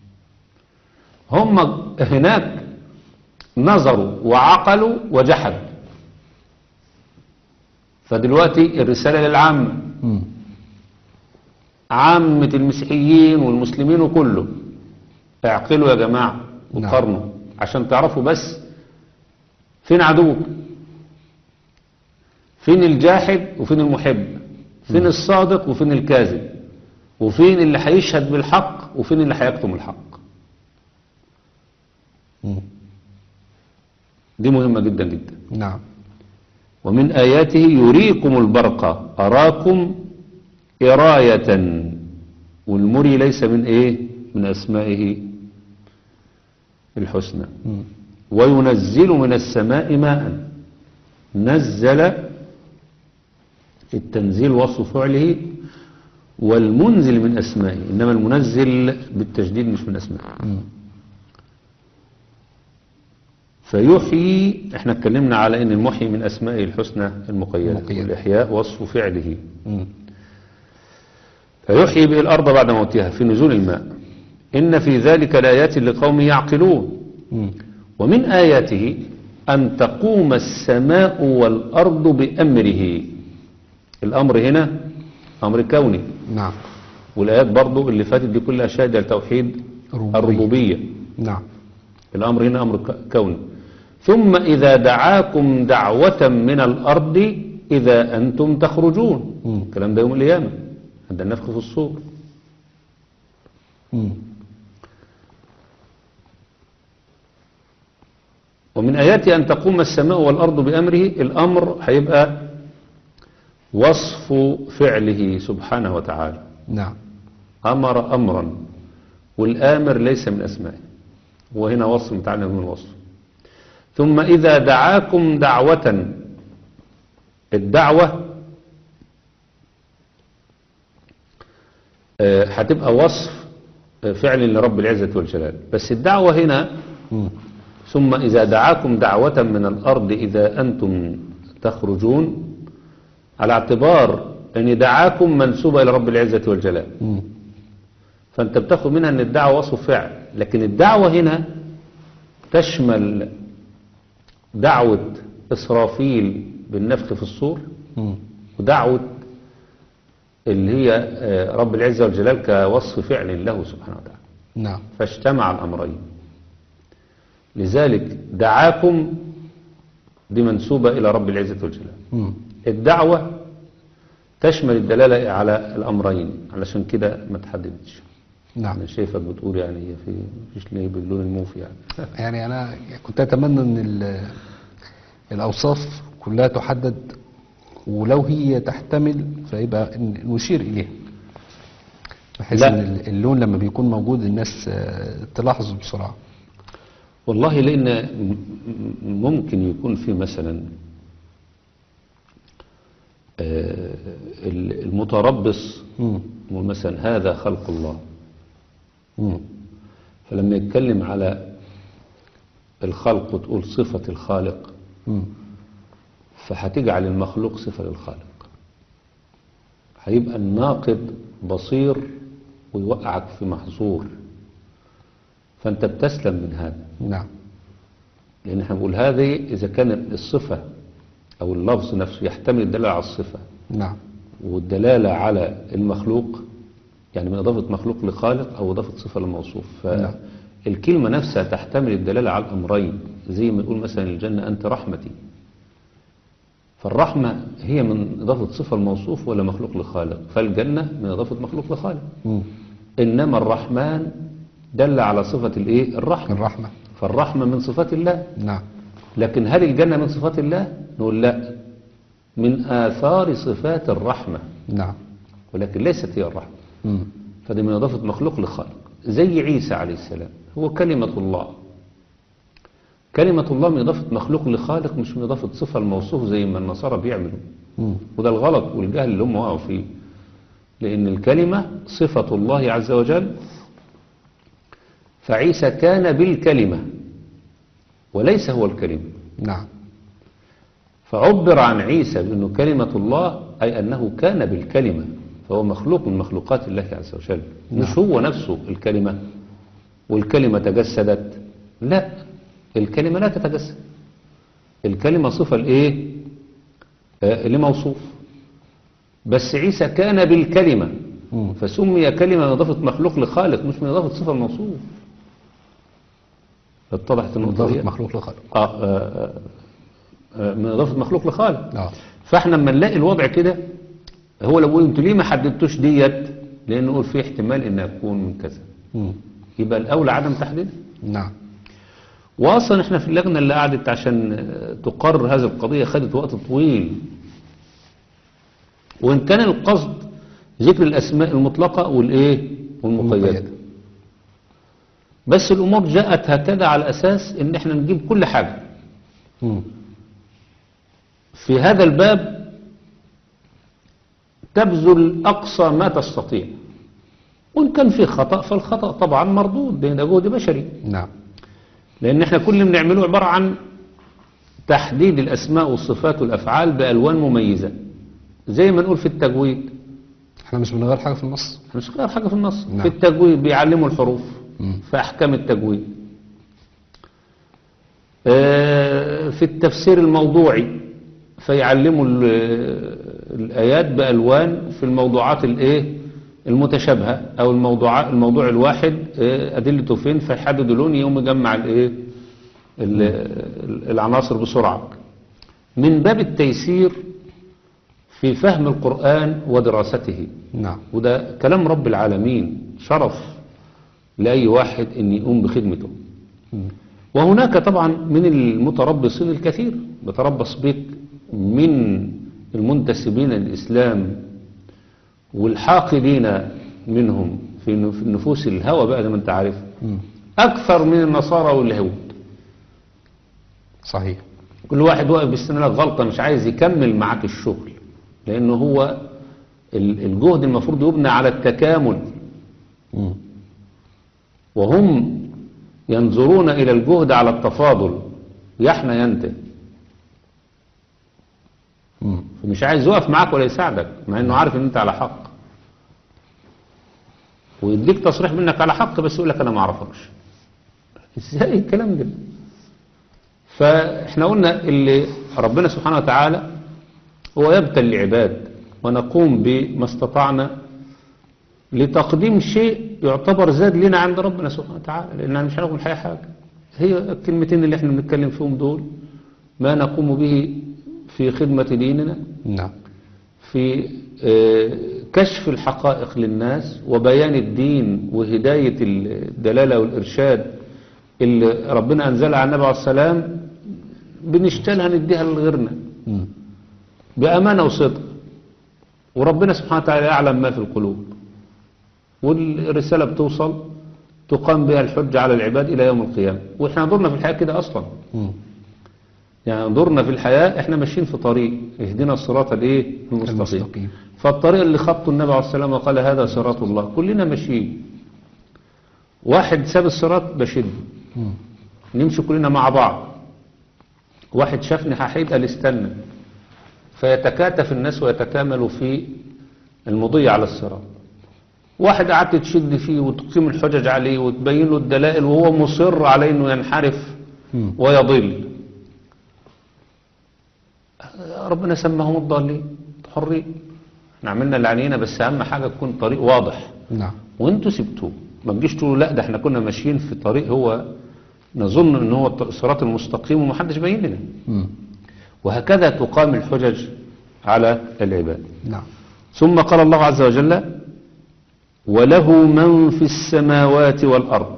هم هناك نظروا وعقلوا وجحدوا، فدلوقتي الرسالة للعامة، مم. عامة المسيحيين والمسلمين وكله، اعقلوا يا جماعة وقارنوا. نعم. عشان تعرفوا بس فين عدوك، فين الجاحد وفين المحب، فين م. الصادق وفين الكاذب، وفين اللي هيشهد بالحق وفين اللي هيكتم الحق. م. دي مهمة جدا جدا. نعم. ومن آياته يريكم البرق أراكم إراية، والمري ليس من إيه من أسمائه الحسنى. م. وينزل من السماء ماء. نزل التنزيل وصف فعله، والمنزل من أسمائه، إنما المنزل بالتجديد مش من أسمائه. م. فيحيي، احنا اتكلمنا على ان المحيي من أسمائه الحسنى المقيدة، والإحياء وصف فعله. م. فيحيي به الأرض بعد موتها في نزول الماء. إن في ذلك لآيات لقوم يعقلون. م. ومن آياته أن تقوم السماء والأرض بأمره. الأمر هنا أمر كوني. نعم. والآيات برضو اللي فاتت دي كلها شاهدة لتوحيد الربوبية. الربوبية. نعم. الأمر هنا أمر كوني. ثم إذا دعاكم دعوة من الأرض إذا أنتم تخرجون. م. الكلام ده يوم القيامة عند النفخ في الصور. م. ومن آياته أن تقوم السماء والأرض بأمره. الأمر هيبقى وصف فعله سبحانه وتعالى. نعم. أمر أمرا، والآمر ليس من أسمائه، وهنا وصف متعلق من الوصف. ثم إذا دعاكم دعوة. الدعوة آه، هتبقى وصف آه، فعل لرب العزة والجلال. بس الدعوة هنا مم. ثم إذا دعاكم دعوة من الأرض إذا أنتم تخرجون، على اعتبار أن دعاكم منسوبة إلى رب العزة والجلال، مم. فأنت بتاخد منها أن الدعوة وصف فعل. لكن الدعوة هنا تشمل دعوة إسرافيل بالنفخ في الصور، مم. ودعوة اللي هي آه، رب العزة والجلال كوصف فعل له سبحانه وتعالى، نعم. فاجتمع الأمرين. لذلك دعاكم دي منسوبة إلى رب العزة والجلال. مم. الدعوة تشمل الدلالة على الأمرين، علشان كده ما تحددش. نعم. أنا شايفك بتقول يعني هي في مفيش ليه باللون الموفي يعني. يعني أنا كنت أتمنى أن ال- الأوصاف كلها تحدد، ولو هي تحتمل فيبقى ن- نشير إليها، بحيث لا. أن ال- اللون لما بيكون موجود الناس آه، تلاحظه بسرعة. والله لأن م- م- ممكن يكون في مثلا آه، ال- المتربص، مم. يقول مثلا هذا خلق الله، مم. فلما يتكلم على الخلق وتقول صفة الخالق، مم. فهتجعل المخلوق صفة للخالق، هيبقى الناقد بصير ويوقعك في محظور، فأنت بتسلم من هذا. نعم. لأن احنا بنقول هذه إذا كانت الصفة أو اللفظ نفسه يحتمل الدلالة على الصفة نعم. والدلالة على المخلوق، يعني من إضافة مخلوق لخالق أو إضافة صفة للموصوف، نعم. فالكلمة نفسها تحتمل الدلالة على الأمرين. زي ما يقول مثلا الجنة أنت رحمتي، فالرحمة هي من إضافة صفة الموصوف ولا مخلوق لخالق؟ فالجنة من إضافة مخلوق لخالق. مم. إنما الرحمن دل على صفة الإيه؟ الرحمة، الرحمة. فالرحمة من صفات الله. نعم. لكن هل الجنة من صفات الله؟ نقول لا، من آثار صفات الرحمة، نعم. ولكن ليست هي الرحمة. مم. فدي من إضافة مخلوق لخالق. زي عيسى عليه السلام هو كلمة الله، كلمة الله من إضافة مخلوق لخالق، مش من إضافة صفة الموصوف زي ما النصارى بيعملوا. مم. وده الغلط والجهل اللي هم وقعوا فيه، لأن الكلمة صفة الله عز وجل، فعيسى كان بالكلمة وليس هو الكلمة. نعم. فعبر عن عيسى بأنه كلمة الله، أي أنه كان بالكلمة، فهو مخلوق من مخلوقات الله عز وجل. نعم. مش هو نفسه الكلمة والكلمة تجسدت، لا، الكلمة لا تتجسد، الكلمة صفة لإيه؟ آه لموصوف. بس عيسى كان بالكلمة، مم. فسمي كلمة من إضافة مخلوق لخالق، مش من إضافة صفة الموصوف. اتضحت النقطة إضافة دي؟ مخلوق لخالق. آه آه آه من إضافة مخلوق لخالق. آه. فاحنا لما نلاقي الوضع كده، هو لو قلت ليه ما حددتوش ديت، لأنه نقول فيه احتمال إن أكون من كذا، مم. يبقى الأولى عدم تحديد. نعم. وأصلا احنا في اللجنة اللي قعدت عشان تقرر هذه القضية خدت وقت طويل، وإن كان القصد ذكر الأسماء المطلقة والإيه والمقيدة، المقيدة. بس الأمور جاءت هكذا على أساس إن احنا نجيب كل حاجة مم. في هذا الباب، تبذل أقصى ما تستطيع، وإن كان في خطأ فالخطأ طبعا مردود، ده جهد بشري. نعم. لأن احنا كل اللي بنعمله عبارة عن تحديد الأسماء والصفات والأفعال بألوان مميزة، زي ما نقول في التجويد. احنا مش بنغير حاجة في النص. احنا مش غير حاجة في النص. نعم. في التجويد بيعلموا الحروف مم. في أحكام التجويد. آه، في التفسير الموضوعي فيعلموا ال- الآيات بألوان في الموضوعات الإيه المتشابهة، أو الموضوع الموضوع الواحد آه، أدلته فين، فيحددوا لون يوم يجمع الإيه ال- ال- العناصر بسرعة، من باب التيسير في فهم القرآن ودراسته. نعم. وده كلام رب العالمين، شرف لأي واحد أن يقوم بخدمته. مم. وهناك طبعا من المتربصين الكثير بتربص بك من المنتسبين للإسلام والحاقدين منهم في النفوس الهوى بقى زي ما انت عارف، مم. أكثر من النصارى واليهود. صحيح. كل واحد واقف بيستنى لك غلطة، مش عايز يكمل معاك الشغل، لأنه هو ال- الجهد المفروض يبنى على التكامل، مم. وهم ينظرون إلى الجهد على التفاضل، يحنى ينتهي، مم. مش عايز يقف معاك ولا يساعدك مع انه عارف ان انت على حق، ويديك تصريح منك على حق بس يقول لك انا ما اعرفكش. ازاي الكلام ده؟ فاحنا قلنا اللي ربنا سبحانه وتعالى هو يبتلي العباد، ونقوم بما استطعنا لتقديم شيء يعتبر زاد لنا عند ربنا سبحانه وتعالى، لأننا مش هنقوم الحقيقة حاجة. هي الكلمتين اللي احنا بنتكلم فيهم دول ما نقوم به في خدمة ديننا، نعم. في آه، كشف الحقائق للناس وبيان الدين وهداية الدلالة والإرشاد اللي ربنا أنزلها على النبي عليه السلام، بنشتغلها نديها لغيرنا مم. بأمانة وصدق، وربنا سبحانه وتعالى يعلم ما في القلوب، والرسالة بتوصل تقام بها الحجة على العباد إلى يوم القيامة. وإحنا دورنا في الحياة كده أصلا، مم. يعني دورنا في الحياة إحنا ماشيين في طريق اهدنا الصراط الإيه المستقيم. المستقيم. فالطريق اللي خطه النبي عليه السلام وقال هذا صراط الله، كلنا ماشيين. واحد ساب الصراط بشد، مم. نمشي كلنا مع بعض. واحد شافني هحيد قال استنى، فيتكاتف الناس ويتكاملوا في المضي على الصراط. واحد قعدت تشد فيه وتقيم الحجج عليه وتبين له الدلائل وهو مصر عليه انه ينحرف مم. ويضل، ربنا سماهم الضالين حرين. احنا عملنا اللي علينا، بس اهم حاجه تكون طريق واضح، نعم. وانتوا سبتوه. ما تجيش تقولوا لا ده احنا كنا ماشيين في طريق هو نظن ان هو الصراط المستقيم ومحدش باين لنا. مم. وهكذا تقام الحجج على العباد. نعم. ثم قال الله عز وجل وله من في السماوات والأرض،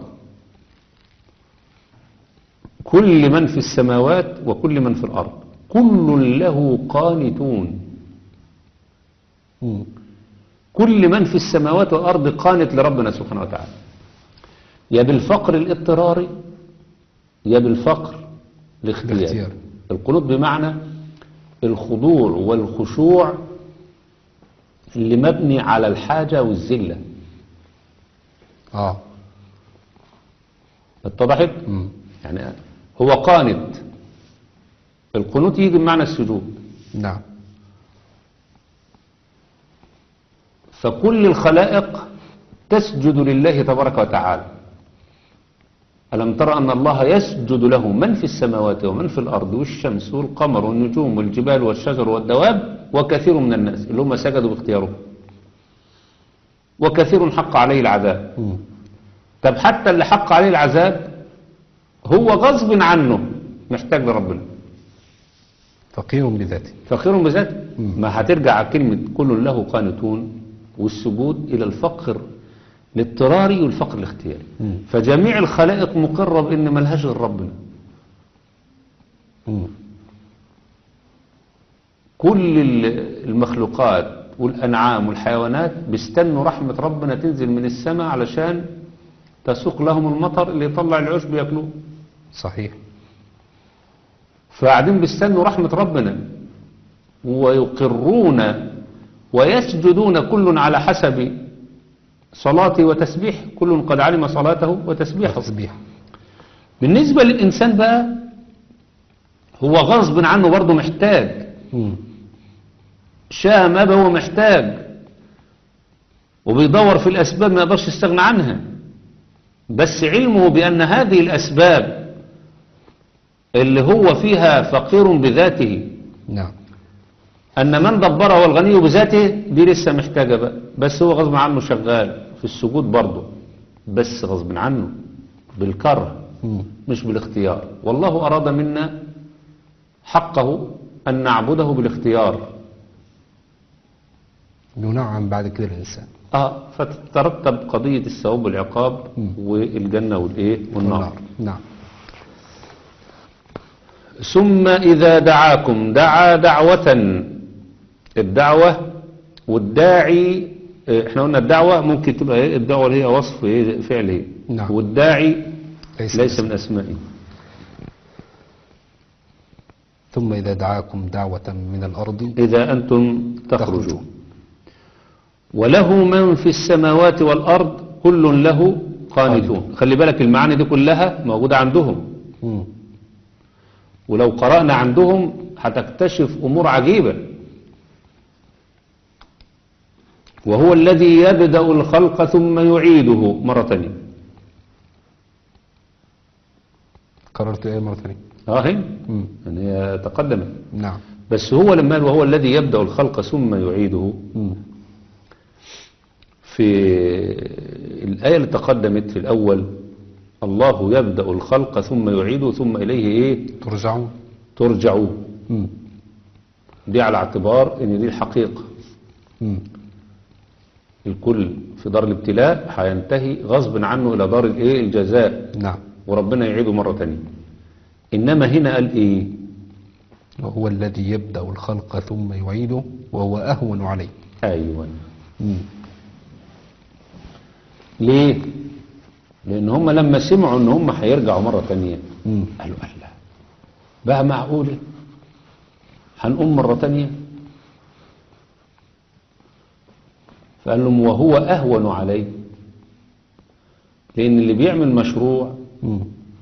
كل من في السماوات وكل من في الأرض كل له قانتون. مم. كل من في السماوات والأرض قانت لربنا سبحانه وتعالى، يا بالفقر الاضطراري يا بالفقر الاختياري. الاختيار. القنوت بمعنى الخضوع والخشوع اللي مبني على الحاجة والذلة. اه. اتضحت؟ مم. يعني هو قانت. القنوت يجي بمعنى السجود. نعم. فكل الخلائق تسجد لله تبارك وتعالى. ألم ترى أن الله يسجد له من في السماوات ومن في الأرض والشمس والقمر والنجوم والجبال والشجر والدواب وكثير من الناس اللي هم سجدوا باختيارهم، وكثير حق عليه العذاب. مم. طب حتى اللي حق عليه العذاب هو غصب عنه محتاج لربنا، فقير بذاته. فقير بذاته. مم. ما هترجع كلمة كل له قانتون والسجود إلى الفقر الاضطراري والفقر الاختياري. مم. فجميع الخلائق مقرة بأن ملهاش غير ربنا. مم. كل المخلوقات والأنعام والحيوانات بيستنوا رحمة ربنا تنزل من السماء علشان تسوق لهم المطر اللي يطلع العشب ياكلوه. صحيح. فقاعدين بيستنوا رحمة ربنا ويقرون ويسجدون كل على حسب صلاته وتسبيح، كل قد علم صلاته وتسبيحه. وتسبيح. بالنسبة للإنسان بقى هو غصب عنه برضه محتاج، مم. شاء ما هو محتاج وبيدور في الأسباب ما يقدرش يستغنى عنها، بس علمه بأن هذه الأسباب اللي هو فيها فقير بذاته، نعم. أن من دبره الغني بذاته دي لسه محتاجة بقى، بس هو غصب عنه شغال في السجود برضه، بس غصب عنه بالكره مم. مش بالاختيار. والله أراد منا حقه أن نعبده بالاختيار. ينعم بعد كده الإنسان. آه فتترتب قضية الثواب والعقاب مم. والجنة والإيه والنار. نعم. ثم إذا دعاكم دعا دعوة. الدعوة والداعي، احنا قلنا الدعوة ممكن تبقى ايه؟ الدعوة اللي هي وصف ايه؟ فعل ايه؟ نعم. والداعي ليس, ليس من أسمائه. ثم إذا دعاكم دعوة من الأرض إذا أنتم تخرجون. وله من في السماوات والأرض كل له قانتون. خلي بالك المعاني دي كلها موجودة عندهم، مم. ولو قرأنا عندهم هتكتشف أمور عجيبة. وهو الذي يبدأ الخلق ثم يعيده مرة تانية. قررت ايه مرة ثانية؟ اه هي مم. يعني هي تقدمت. نعم. بس هو لما قال وهو الذي يبدأ الخلق ثم يعيده، مم. في الآية اللي تقدمت في الأول الله يبدأ الخلق ثم يعيده ثم إليه إيه ترجعون. ترجعون. مم. دي على اعتبار إن دي الحقيقة. مم. الكل في دار الابتلاء هينتهي غصب عنه إلى دار الإيه الجزاء، نعم. وربنا يعيده مرة تانية. إنما هنا قال إيه؟ وهو الذي يبدأ الخلق ثم يعيده وهو أهون عليه. أيوة. مم. ليه؟ لأن هم لما سمعوا إن هم هيرجعوا مرة تانية مم. قالوا الله بقى معقولة هنقوم مرة تانية؟ فقال لهم وهو أهون عليه، لأن اللي بيعمل مشروع مم.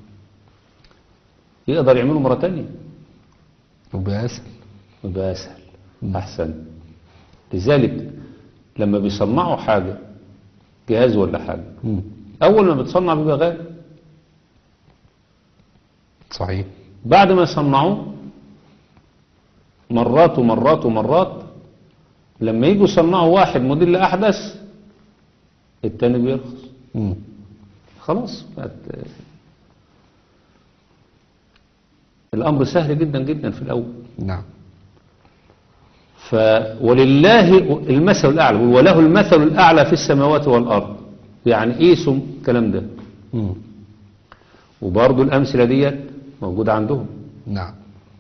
يقدر يعمله مرة تانية وبقى أسهل. يبقى أسهل مم. أحسن. لذلك لما بيصنعوا حاجة جهاز ولا حاجة، مم. أول ما بتصنع بيبقى غالي، صحيح. بعد ما يصنعوه مرات ومرات ومرات لما يجوا يصنعوا واحد موديل أحدث التاني بيرخص. مم. خلاص بقت الأمر سهل جدا جدا في الأول. نعم. ف ولله المثل الأعلى، وله المثل الأعلى في السماوات والأرض. يعني قيسوا الكلام ده. مم. وبرضه الأمثلة ديت موجودة عندهم. نعم.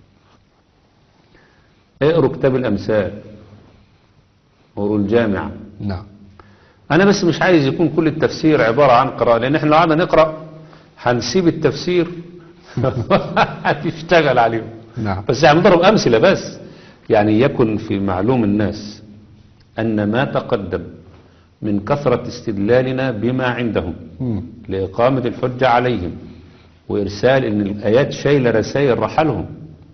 اقروا كتاب الأمثال، اقروا الجامعة. نعم. أنا بس مش عايز يكون كل التفسير عبارة عن قراءة، لأن احنا لو قعدنا نقرأ هنسيب التفسير هتشتغل عليهم. نعم. بس هنضرب أمثلة بس. يعني يكن في معلوم الناس أن ما تقدم من كثرة استدلالنا بما عندهم مم. لإقامة الحجة عليهم وإرسال إن الآيات شايلة رسائل رحلهم،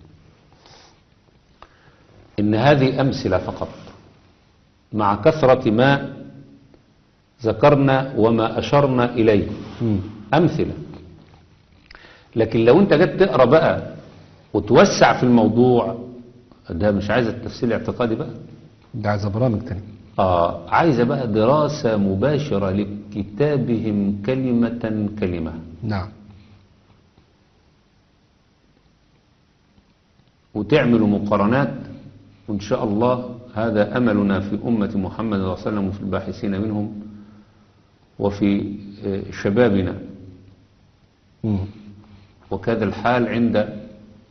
إن هذه أمثلة فقط مع كثرة ما ذكرنا وما أشرنا إليه. مم. أمثلة. لكن لو أنت جيت تقرأ بقى وتوسع في الموضوع ده مش عايز التفسير الاعتقادي بقى، ده عايز برامج تانية. آه عايزة بقى دراسة مباشرة لكتابهم كلمة كلمة. نعم. وتعملوا مقارنات، وإن شاء الله هذا أملنا في أمة محمد صلى الله عليه وسلم وفي الباحثين منهم وفي شبابنا. مم. وكذا الحال عند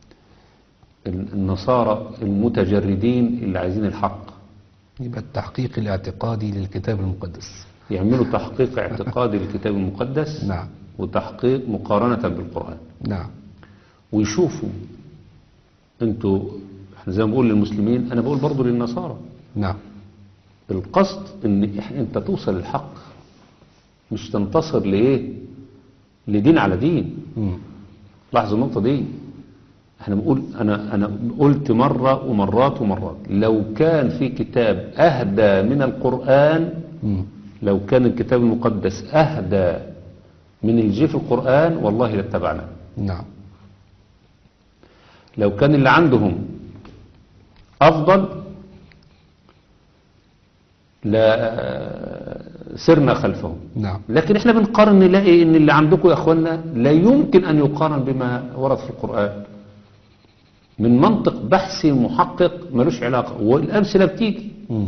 النصارى المتجردين اللي عايزين الحق، يبقى التحقيق الاعتقادي للكتاب المقدس. يعملوا تحقيق اعتقادي للكتاب المقدس. نعم. وتحقيق مقارنة بالقرآن. نعم. ويشوفوا انتوا، احنا زي ما بقول للمسلمين انا بقول برضو للنصارى، نعم. القصد ان إح- انت توصل للحق، مش تنتصر لايه لدين على دين. مم. لاحظوا النقطة دي. احنا بنقول انا انا قلت مرة ومرات ومرات لو كان في كتاب اهدى من القرآن، مم. لو كان الكتاب المقدس اهدى من الجي في القرآن والله لاتبعناه. نعم. لو كان اللي عندهم أفضل لا سرنا خلفهم. نعم. لكن احنا بنقارن نلاقي ان اللي عندكم يا اخوانا لا يمكن ان يقارن بما ورد في القرآن من منطق بحثي محقق ملوش علاقة، والأمثلة بتيجي مم.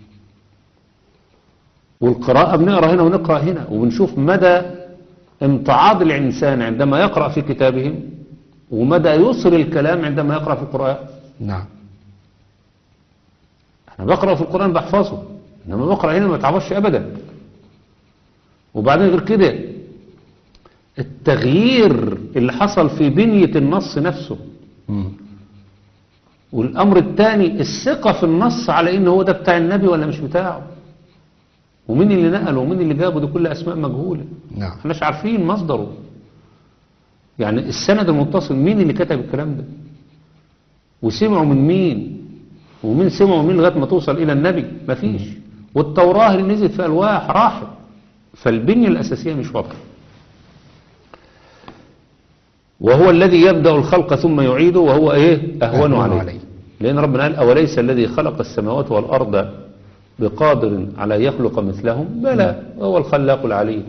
والقراءة بنقرأ هنا ونقرأ هنا وبنشوف مدى امتعاض الإنسان عندما يقرأ في كتابهم ومدى يصل الكلام عندما يقرأ في القرآن. نعم. انا بقرأ في القرآن بحفظه، انما بقرأ هنا ما تعبش ابدا. وبعدين غير كده التغيير اللي حصل في بنية النص نفسه. مم. والامر الثاني الثقة في النص على انه هو ده بتاع النبي ولا مش بتاعه. ومين اللي نقله ومين اللي جابه، دي كل أسماء مجهولة. نعم. احنا مش عارفين مصدره. يعني السند المتصل مين اللي كتب الكلام ده، وسمعوا من مين، ومين سمعوا مين لغاية ما توصل إلى النبي؟ مفيش. والتوراة اللي نزلت في ألواح راحت، فالبنية الأساسية مش واضحة. وهو الذي يبدأ الخلق ثم يعيده وهو إيه؟ أهون, أهون عليه. عليه لأن ربنا قال أوليس الذي خلق السماوات والأرض بقادر على يخلق مثلهم؟ بلى وهو الخلاق العليم.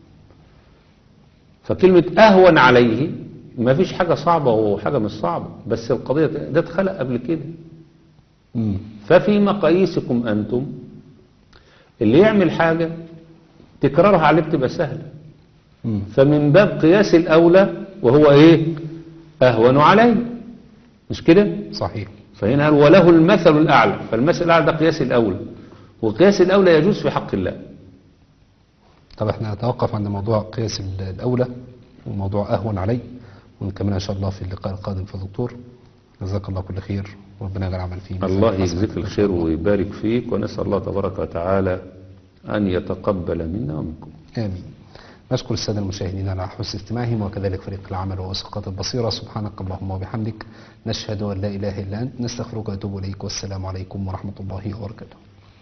فكلمة أهون عليه ما فيش حاجة صعبة وحاجة مش صعبة، بس القضية ده اتخلق قبل كده. ففي مقاييسكم أنتم اللي يعمل حاجة تكرارها عليه بتبقى سهلة. فمن باب قياس الأولى وهو إيه؟ أهون عليه، مش كده؟ صحيح. فهنا قال وله المثل الأعلى، فالمثل الأعلى ده قياس الأولى، وقياس الأولى يجوز في حق الله. طب احنا نتوقف عند موضوع قياس الأولى وموضوع أهون عليه، ونكمل إن شاء الله في اللقاء القادم. في دكتور جزاك الله كل خير، وربنا يجعل عمل فيه. الله يجزيك الخير ويبارك فيك، ونسأل الله تبارك وتعالى أن يتقبل منا ومنكم. آمين. نشكر السادة المشاهدين على حسن استماعهم، وكذلك فريق العمل ووثيقات البصيرة. سبحانك اللهم وبحمدك، نشهد أن لا إله إلا أنت، نستغفرك ونتوب إليك، والسلام عليكم ورحمة الله وبركاته.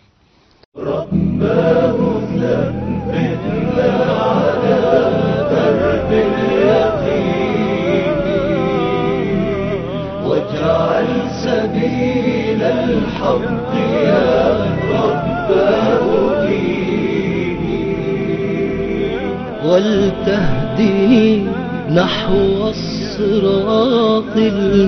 رباه نبهنا على درب اليقين، واجعل سبيل الحق يا رباه ولتهدني نحو الصراط